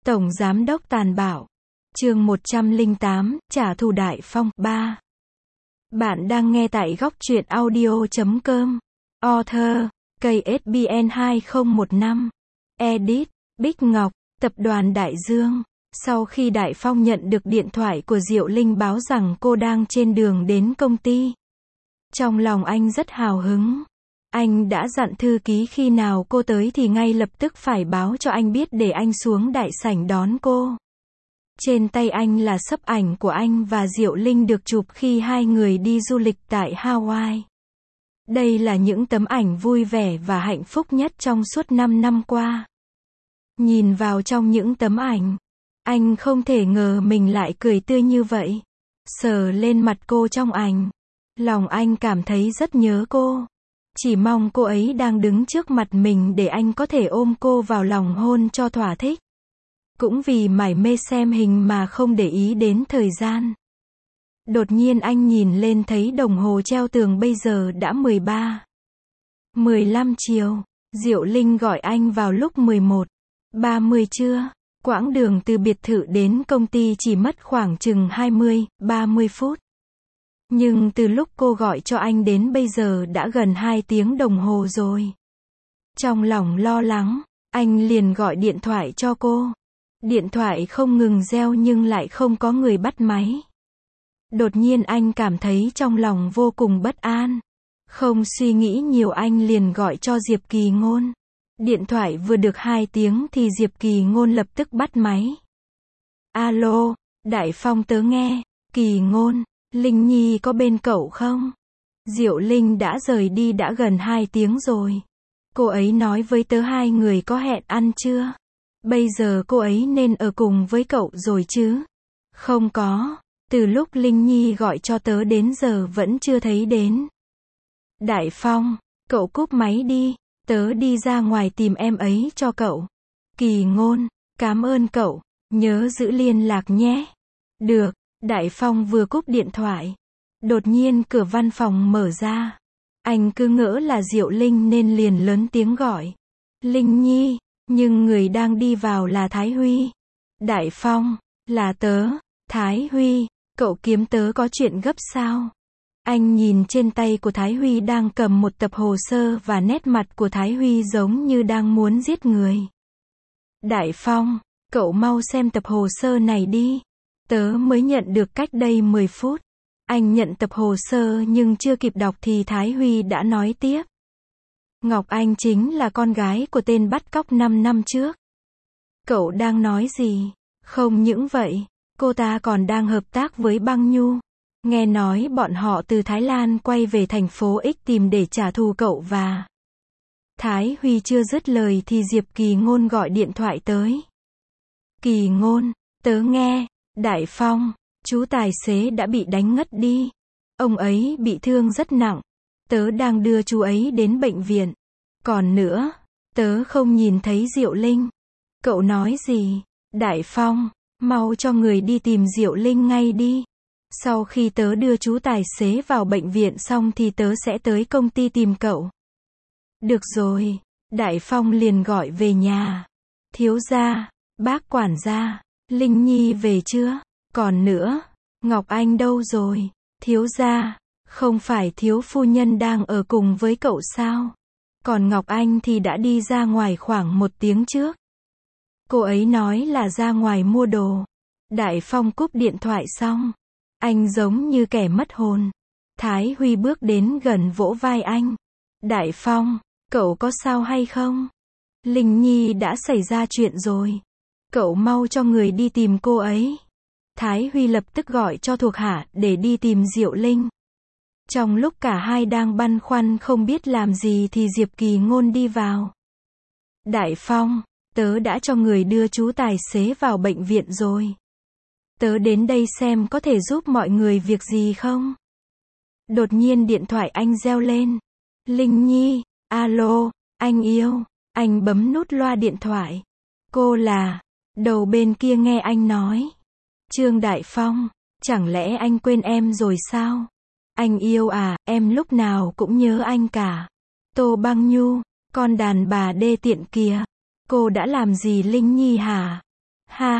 Tổng Giám đốc tàn bạo. Chương 108, trả thù Đại Phong. 3. Bạn đang nghe tại góc truyện audio.com. Author, KSBN 2015. Edit, Bích Ngọc, Tập đoàn Đại Dương. Sau khi Đại Phong nhận được điện thoại của Diệu Linh báo rằng cô đang trên đường đến công ty, trong lòng anh rất hào hứng. Anh đã dặn thư ký khi nào cô tới thì ngay lập tức phải báo cho anh biết để anh xuống đại sảnh đón cô. Trên tay anh là xấp ảnh của anh và Diệu Linh được chụp khi hai người đi du lịch tại Hawaii. Đây là những tấm ảnh vui vẻ và hạnh phúc nhất trong suốt 5 năm qua. Nhìn vào trong những tấm ảnh, anh không thể ngờ mình lại cười tươi như vậy. Sờ lên mặt cô trong ảnh, lòng anh cảm thấy rất nhớ cô. Chỉ mong cô ấy đang đứng trước mặt mình để anh có thể ôm cô vào lòng hôn cho thỏa thích. Cũng vì mải mê xem hình mà không để ý đến thời gian. Đột nhiên anh nhìn lên thấy đồng hồ treo tường bây giờ đã 13:15 chiều. Diệu Linh gọi anh vào lúc 11:30 trưa. Quãng đường từ biệt thự đến công ty chỉ mất khoảng chừng 20-30 phút. Nhưng từ lúc cô gọi cho anh đến bây giờ đã gần 2 tiếng đồng hồ rồi. Trong lòng lo lắng, anh liền gọi điện thoại cho cô. Điện thoại không ngừng reo nhưng lại không có người bắt máy. Đột nhiên anh cảm thấy trong lòng vô cùng bất an. Không suy nghĩ nhiều anh liền gọi cho Diệp Kỳ Ngôn. Điện thoại vừa được 2 tiếng thì Diệp Kỳ Ngôn lập tức bắt máy. Alo, Đại Phong tớ nghe. Kỳ Ngôn, Linh Nhi có bên cậu không? Diệu Linh đã rời đi đã gần 2 tiếng rồi. Cô ấy nói với tớ hai người có hẹn ăn chưa? Bây giờ cô ấy nên ở cùng với cậu rồi chứ? Không có, từ lúc Linh Nhi gọi cho tớ đến giờ vẫn chưa thấy đến. Đại Phong, cậu cúp máy đi, tớ đi ra ngoài tìm em ấy cho cậu. Kỳ Ngôn, cảm ơn cậu, nhớ giữ liên lạc nhé. Được, Đại Phong vừa cúp điện thoại. Đột nhiên cửa văn phòng mở ra. Anh cứ ngỡ là Diệu Linh nên liền lớn tiếng gọi. Linh Nhi, nhưng người đang đi vào là Thái Huy. Đại Phong, là tớ. Thái Huy, cậu kiếm tớ có chuyện gấp sao? Anh nhìn trên tay của Thái Huy đang cầm một tập hồ sơ và nét mặt của Thái Huy giống như đang muốn giết người. Đại Phong, cậu mau xem tập hồ sơ này đi. Tớ mới nhận được cách đây 10 phút. Anh nhận tập hồ sơ nhưng chưa kịp đọc thì Thái Huy đã nói tiếp. Ngọc Anh chính là con gái của tên bắt cóc 5 năm trước. Cậu đang nói gì? Không những vậy, cô ta còn đang hợp tác với Băng Nhu. Nghe nói bọn họ từ Thái Lan quay về thành phố X tìm để trả thù cậu và... Thái Huy chưa dứt lời thì Diệp Kỳ Ngôn gọi điện thoại tới. Kỳ Ngôn, tớ nghe, Đại Phong, chú tài xế đã bị đánh ngất đi. Ông ấy bị thương rất nặng. Tớ đang đưa chú ấy đến bệnh viện. Còn nữa, tớ không nhìn thấy Diệu Linh. Cậu nói gì? Đại Phong, mau cho người đi tìm Diệu Linh ngay đi. Sau khi tớ đưa chú tài xế vào bệnh viện xong thì tớ sẽ tới công ty tìm cậu. Được rồi, Đại Phong liền gọi về nhà. Thiếu gia, bác quản gia, Linh Nhi về chưa? Còn nữa, Ngọc Anh đâu rồi? Thiếu gia, không phải thiếu phu nhân đang ở cùng với cậu sao? Còn Ngọc Anh thì đã đi ra ngoài khoảng 1 tiếng trước. Cô ấy nói là ra ngoài mua đồ. Đại Phong cúp điện thoại xong. Anh giống như kẻ mất hồn. Thái Huy bước đến gần vỗ vai anh. Đại Phong, cậu có sao hay không? Linh Nhi đã xảy ra chuyện rồi. Cậu mau cho người đi tìm cô ấy. Thái Huy lập tức gọi cho thuộc hạ để đi tìm Diệu Linh. Trong lúc cả hai đang băn khoăn không biết làm gì thì Diệp Kỳ Ngôn đi vào. Đại Phong, tớ đã cho người đưa chú tài xế vào bệnh viện rồi. Tớ đến đây xem có thể giúp mọi người việc gì không? Đột nhiên điện thoại anh reo lên. Linh Nhi, alo, anh yêu. Anh bấm nút loa điện thoại. Cô là... Đầu bên kia nghe anh nói. Trương Đại Phong, chẳng lẽ anh quên em rồi sao? Anh yêu à, em lúc nào cũng nhớ anh cả. Tô Băng Nhu, con đàn bà đê tiện kìa. Cô đã làm gì Linh Nhi hả? Ha